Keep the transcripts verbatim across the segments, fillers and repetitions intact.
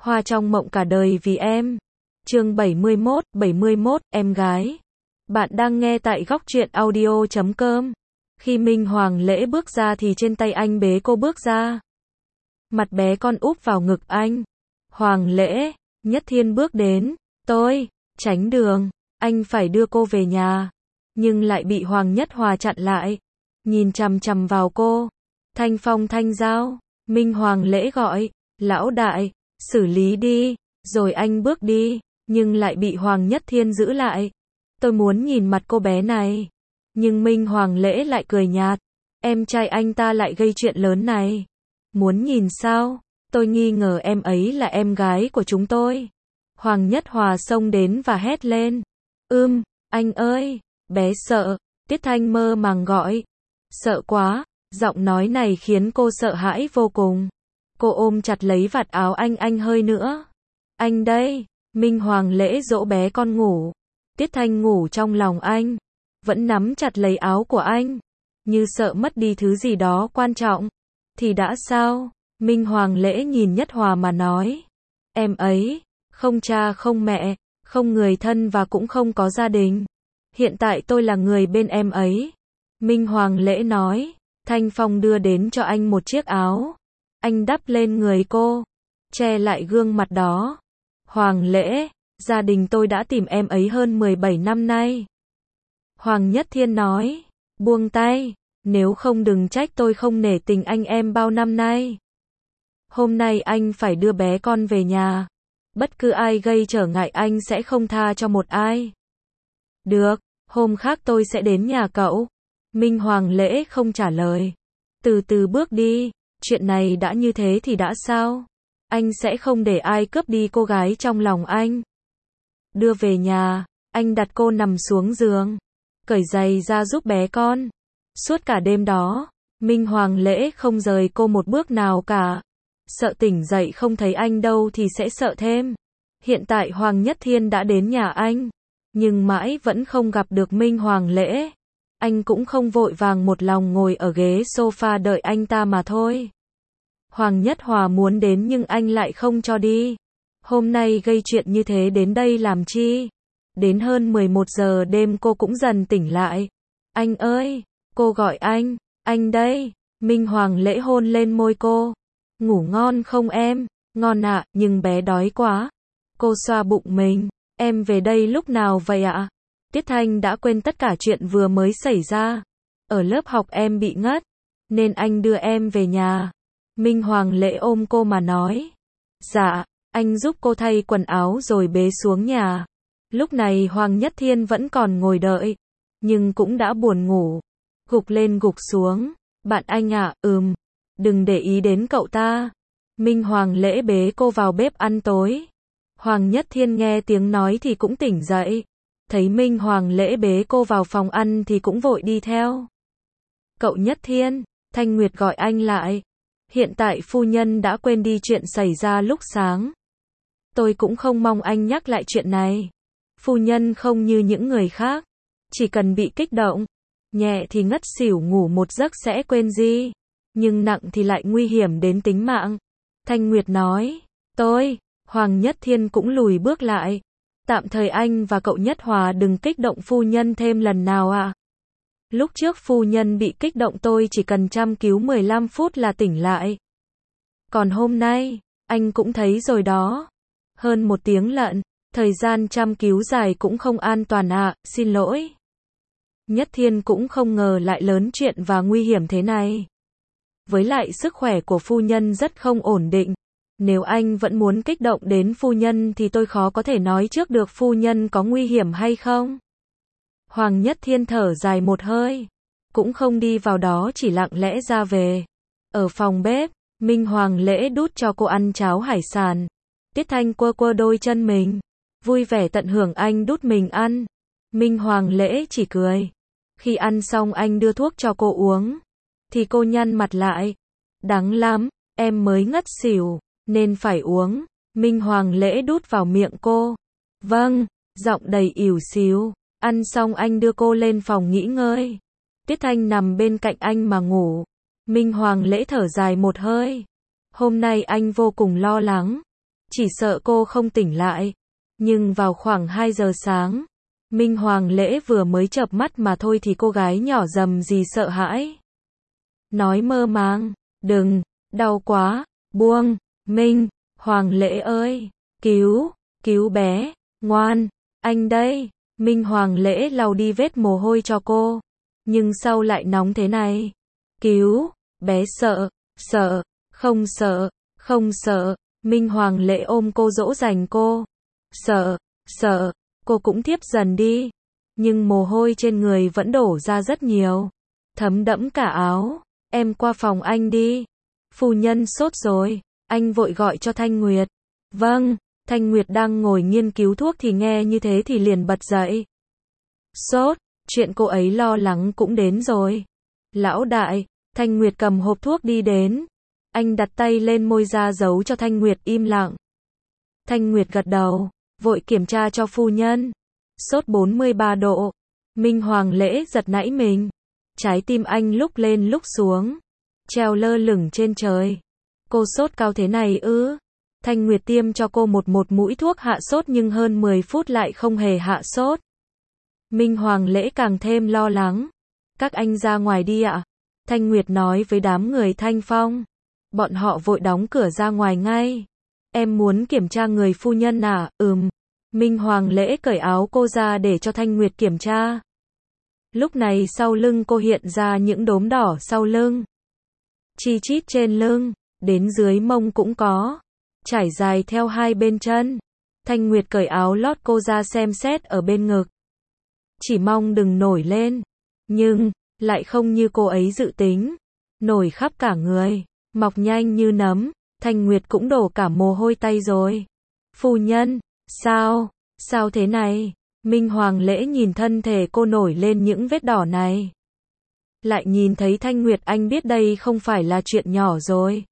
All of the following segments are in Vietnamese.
Hoa trong mộng cả đời vì em. Chương bảy mươi mốt, bảy mươi mốt, em gái. Bạn đang nghe tại góc truyện audio chấm com. Khi Minh Hoàng Lễ bước ra thì trên tay anh bế cô bước ra. Mặt bé con úp vào ngực anh. Hoàng Lễ, Nhất Thiên bước đến. Tôi, tránh đường, anh phải đưa cô về nhà. Nhưng lại bị Hoàng Nhất Hòa chặn lại. Nhìn chằm chằm vào cô. Thanh Phong Thanh Giao. Minh Hoàng Lễ gọi. Lão đại, xử lý đi. Rồi anh bước đi. Nhưng lại bị Hoàng Nhất Thiên giữ lại. Tôi muốn nhìn mặt cô bé này. Nhưng Minh Hoàng Lễ lại cười nhạt. Em trai anh ta lại gây chuyện lớn này. Muốn nhìn sao? Tôi nghi ngờ em ấy là em gái của chúng tôi. Hoàng Nhất Hòa xông đến và hét lên. Ưm, anh ơi, bé sợ. Tiết Thanh mơ màng gọi. Sợ quá. Giọng nói này khiến cô sợ hãi vô cùng. Cô ôm chặt lấy vạt áo anh anh hơi nữa. Anh đây. Minh Hoàng Lễ dỗ bé con ngủ. Tiết Thanh ngủ trong lòng anh. Vẫn nắm chặt lấy áo của anh. Như sợ mất đi thứ gì đó quan trọng. Thì đã sao? Minh Hoàng Lễ nhìn Nhất Hòa mà nói. Em ấy, không cha không mẹ, không người thân và cũng không có gia đình. Hiện tại tôi là người bên em ấy. Minh Hoàng Lễ nói. Thanh Phong đưa đến cho anh một chiếc áo. Anh đắp lên người cô. Che lại gương mặt đó. Hoàng Lễ, gia đình tôi đã tìm em ấy hơn mười bảy năm nay. Hoàng Nhất Thiên nói. Buông tay. Nếu không đừng trách tôi không nể tình anh em bao năm nay. Hôm nay anh phải đưa bé con về nhà. Bất cứ ai gây trở ngại anh sẽ không tha cho một ai. Được, hôm khác tôi sẽ đến nhà cậu. Minh Hoàng Lễ không trả lời. Từ từ bước đi, chuyện này đã như thế thì đã sao? Anh sẽ không để ai cướp đi cô gái trong lòng anh. Đưa về nhà, anh đặt cô nằm xuống giường. Cởi giày ra giúp bé con. Suốt cả đêm đó, Minh Hoàng Lễ không rời cô một bước nào cả. Sợ tỉnh dậy không thấy anh đâu thì sẽ sợ thêm. Hiện tại Hoàng Nhất Thiên đã đến nhà anh. Nhưng mãi vẫn không gặp được Minh Hoàng Lễ. Anh cũng không vội vàng một lòng ngồi ở ghế sofa đợi anh ta mà thôi. Hoàng Nhất Hòa muốn đến nhưng anh lại không cho đi. Hôm nay gây chuyện như thế đến đây làm chi? Đến hơn mười một giờ đêm cô cũng dần tỉnh lại. Anh ơi, cô gọi anh, anh đây. Minh Hoàng Lễ hôn lên môi cô. Ngủ ngon không em? Ngon ạ, nhưng bé đói quá. Cô xoa bụng mình. Em về đây lúc nào vậy ạ? Tiết Thanh đã quên tất cả chuyện vừa mới xảy ra. Ở lớp học em bị ngất, nên anh đưa em về nhà. Minh Hoàng Lễ ôm cô mà nói. Dạ, anh giúp cô thay quần áo rồi bế xuống nhà. Lúc này Hoàng Nhất Thiên vẫn còn ngồi đợi, nhưng cũng đã buồn ngủ. Gục lên gục xuống. Bạn anh ạ, à, ừm. Đừng để ý đến cậu ta. Minh Hoàng Lễ bế cô vào bếp ăn tối. Hoàng Nhất Thiên nghe tiếng nói thì cũng tỉnh dậy. Thấy Minh Hoàng Lễ bế cô vào phòng ăn thì cũng vội đi theo. Cậu Nhất Thiên, Thanh Nguyệt gọi anh lại. Hiện tại phu nhân đã quên đi chuyện xảy ra lúc sáng. Tôi cũng không mong anh nhắc lại chuyện này. Phu nhân không như những người khác. Chỉ cần bị kích động, nhẹ thì ngất xỉu ngủ một giấc sẽ quên gì. Nhưng nặng thì lại nguy hiểm đến tính mạng. Thanh Nguyệt nói. Tôi, Hoàng Nhất Thiên cũng lùi bước lại. Tạm thời anh và cậu Nhất Hòa đừng kích động phu nhân thêm lần nào ạ. À. Lúc trước phu nhân bị kích động tôi chỉ cần chăm cứu mười lăm phút là tỉnh lại. Còn hôm nay, anh cũng thấy rồi đó. Hơn một tiếng lận, thời gian chăm cứu dài cũng không an toàn ạ, à, xin lỗi. Nhất Thiên cũng không ngờ lại lớn chuyện và nguy hiểm thế này. Với lại sức khỏe của phu nhân rất không ổn định. Nếu anh vẫn muốn kích động đến phu nhân thì tôi khó có thể nói trước được phu nhân có nguy hiểm hay không. Hoàng Nhất Thiên thở dài một hơi. Cũng không đi vào đó chỉ lặng lẽ ra về. Ở phòng bếp, Minh Hoàng Lễ đút cho cô ăn cháo hải sản. Tiết Thanh quơ quơ đôi chân mình. Vui vẻ tận hưởng anh đút mình ăn. Minh Hoàng Lễ chỉ cười. Khi ăn xong anh đưa thuốc cho cô uống. Thì cô nhăn mặt lại. Đắng lắm, em mới ngất xỉu. Nên phải uống. Minh Hoàng Lễ đút vào miệng cô. Vâng, giọng đầy ỉu xìu. Ăn xong anh đưa cô lên phòng nghỉ ngơi. Tiết Thanh nằm bên cạnh anh mà ngủ. Minh Hoàng Lễ thở dài một hơi. Hôm nay anh vô cùng lo lắng. chỉ sợ cô không tỉnh lại. Nhưng vào khoảng hai giờ sáng, Minh Hoàng Lễ vừa mới chợp mắt mà thôi thì cô gái nhỏ rầm rì sợ hãi. Nói mơ màng, đừng, đau quá, buông, Minh, Hoàng Lễ ơi, cứu, cứu bé, ngoan, anh đây. Minh Hoàng Lễ lau đi vết mồ hôi cho cô, nhưng sau lại nóng thế này. Cứu, bé sợ, sợ, không sợ, không sợ. Minh Hoàng Lễ ôm cô dỗ dành cô. Sợ, sợ, cô cũng thiếp dần đi. Nhưng mồ hôi trên người vẫn đổ ra rất nhiều, thấm đẫm cả áo. Em qua phòng anh đi. Phu nhân sốt rồi. Anh vội gọi cho Thanh Nguyệt. Vâng. Thanh Nguyệt đang ngồi nghiên cứu thuốc thì nghe như thế thì liền bật dậy. Sốt, chuyện cô ấy lo lắng cũng đến rồi. Lão đại, Thanh Nguyệt cầm hộp thuốc đi đến. Anh đặt tay lên môi ra dấu cho Thanh Nguyệt im lặng. Thanh Nguyệt gật đầu, vội kiểm tra cho phu nhân. Sốt bốn mươi ba độ. Minh Hoàng Lễ giật nảy mình. Trái tim anh lúc lên lúc xuống, treo lơ lửng trên trời. Cô sốt cao thế này ư? Thanh Nguyệt tiêm cho cô một một mũi thuốc hạ sốt nhưng hơn mười phút lại không hề hạ sốt. Minh Hoàng Lễ càng thêm lo lắng. Các anh ra ngoài đi ạ. Thanh Nguyệt nói với đám người Thanh Phong. Bọn họ vội đóng cửa ra ngoài ngay. Em muốn kiểm tra người phu nhân à? Ừm. Minh Hoàng Lễ cởi áo cô ra để cho Thanh Nguyệt kiểm tra. Lúc này sau lưng cô hiện ra những đốm đỏ sau lưng. Chi chít trên lưng, đến dưới mông cũng có. Trải dài theo hai bên chân. Thanh Nguyệt cởi áo lót cô ra xem xét ở bên ngực. Chỉ mong đừng nổi lên. Nhưng, lại không như cô ấy dự tính. Nổi khắp cả người, mọc nhanh như nấm. Thanh Nguyệt cũng đổ cả mồ hôi tay rồi. Phu nhân, sao, sao thế này? Minh Hoàng Lễ nhìn thân thể cô nổi lên những vết đỏ này. Lại nhìn thấy Thanh Nguyệt anh biết đây không phải là chuyện nhỏ rồi.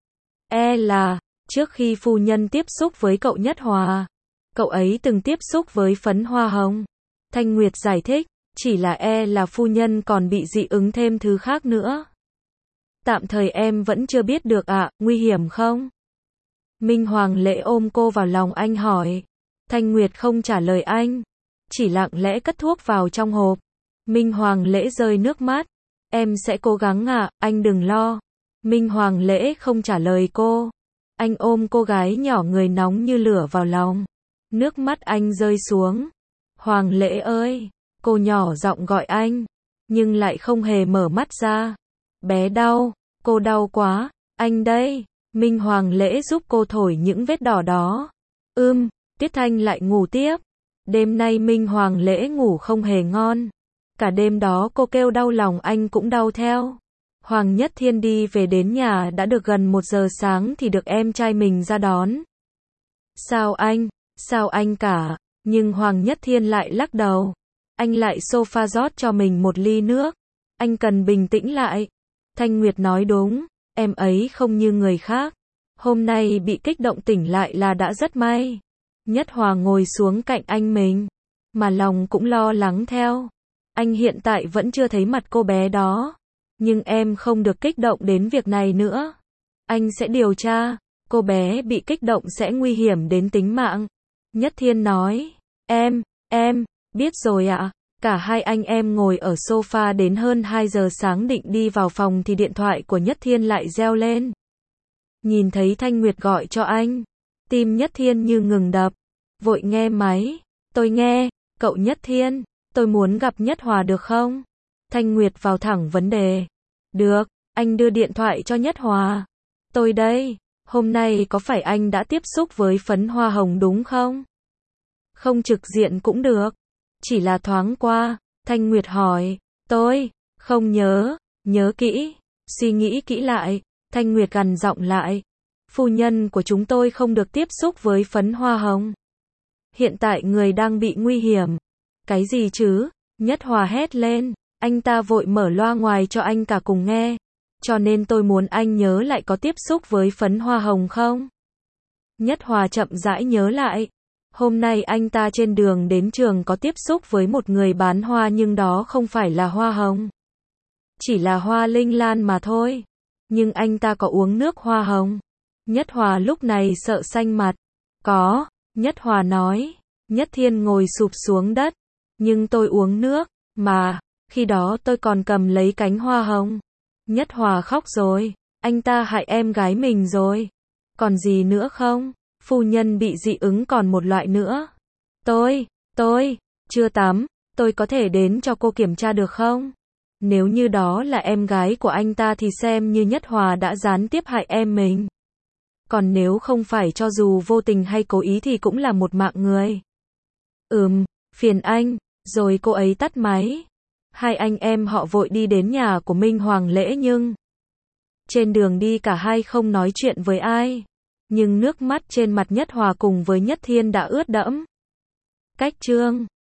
E là, trước khi phu nhân tiếp xúc với cậu Nhất Hòa, cậu ấy từng tiếp xúc với phấn hoa hồng. Thanh Nguyệt giải thích, chỉ là e là phu nhân còn bị dị ứng thêm thứ khác nữa. Tạm thời em vẫn chưa biết được ạ, à, nguy hiểm không? Minh Hoàng Lễ ôm cô vào lòng anh hỏi. Thanh Nguyệt không trả lời anh, chỉ lặng lẽ cất thuốc vào trong hộp. Minh Hoàng Lễ rơi nước mắt. Em sẽ cố gắng ạ, à, anh đừng lo. Minh Hoàng Lễ không trả lời cô. Anh ôm cô gái nhỏ người nóng như lửa vào lòng. Nước mắt anh rơi xuống. Hoàng Lễ ơi, cô nhỏ giọng gọi anh, nhưng lại không hề mở mắt ra. Bé đau, cô đau quá, anh đây. Minh Hoàng Lễ giúp cô thổi những vết đỏ đó. Ưm, Tiết Thanh lại ngủ tiếp. Đêm nay Minh Hoàng Lễ ngủ không hề ngon. Cả đêm đó cô kêu đau lòng anh cũng đau theo. Hoàng Nhất Thiên đi về đến nhà đã được gần một giờ sáng thì được em trai mình ra đón. Sao anh, sao anh cả? Nhưng Hoàng Nhất Thiên lại lắc đầu. Anh lại sofa rót cho mình một ly nước. Anh cần bình tĩnh lại. Thanh Nguyệt nói đúng, em ấy không như người khác. Hôm nay bị kích động tỉnh lại là đã rất may. Nhất Hòa ngồi xuống cạnh anh mình, mà lòng cũng lo lắng theo. Anh hiện tại vẫn chưa thấy mặt cô bé đó. Nhưng em không được kích động đến việc này nữa. Anh sẽ điều tra. Cô bé bị kích động sẽ nguy hiểm đến tính mạng. Nhất Thiên nói. Em, em, biết rồi ạ. Cả hai anh em ngồi ở sofa đến hơn hai giờ sáng định đi vào phòng thì điện thoại của Nhất Thiên lại reo lên. Nhìn thấy Thanh Nguyệt gọi cho anh, tim Nhất Thiên như ngừng đập. Vội nghe máy. Tôi nghe, cậu Nhất Thiên, tôi muốn gặp Nhất Hòa được không? Thanh Nguyệt vào thẳng vấn đề. Được, anh đưa điện thoại cho Nhất Hòa. Tôi đây, hôm nay có phải anh đã tiếp xúc với phấn hoa hồng đúng không? Không trực diện cũng được. Chỉ là thoáng qua. Thanh Nguyệt hỏi. Tôi, không nhớ, nhớ kỹ, suy nghĩ kỹ lại. Thanh Nguyệt gằn giọng lại. Phu nhân của chúng tôi không được tiếp xúc với phấn hoa hồng. Hiện tại người đang bị nguy hiểm. Cái gì chứ? Nhất Hòa hét lên. Anh ta vội mở loa ngoài cho anh cả cùng nghe. Cho nên tôi muốn anh nhớ lại có tiếp xúc với phấn hoa hồng không? Nhất Hòa chậm rãi nhớ lại. Hôm nay anh ta trên đường đến trường có tiếp xúc với một người bán hoa nhưng đó không phải là hoa hồng. Chỉ là hoa linh lan mà thôi. Nhưng anh ta có uống nước hoa hồng. Nhất Hòa lúc này sợ xanh mặt. Có, Nhất Hòa nói. Nhất Thiên ngồi sụp xuống đất. Nhưng tôi uống nước, mà, khi đó tôi còn cầm lấy cánh hoa hồng. Nhất Hòa khóc rồi, anh ta hại em gái mình rồi. Còn gì nữa không? Phu nhân bị dị ứng còn một loại nữa. Tôi, tôi, chưa tắm, tôi có thể đến cho cô kiểm tra được không? Nếu như đó là em gái của anh ta thì xem như Nhất Hòa đã gián tiếp hại em mình. Còn nếu không phải cho dù vô tình hay cố ý thì cũng là một mạng người. Ừm, phiền anh, rồi cô ấy tắt máy. Hai anh em họ vội đi đến nhà của Minh Hoàng Lễ nhưng trên đường đi cả hai không nói chuyện với ai. Nhưng nước mắt trên mặt Nhất Hòa cùng với Nhất Thiên đã ướt đẫm. Cách chương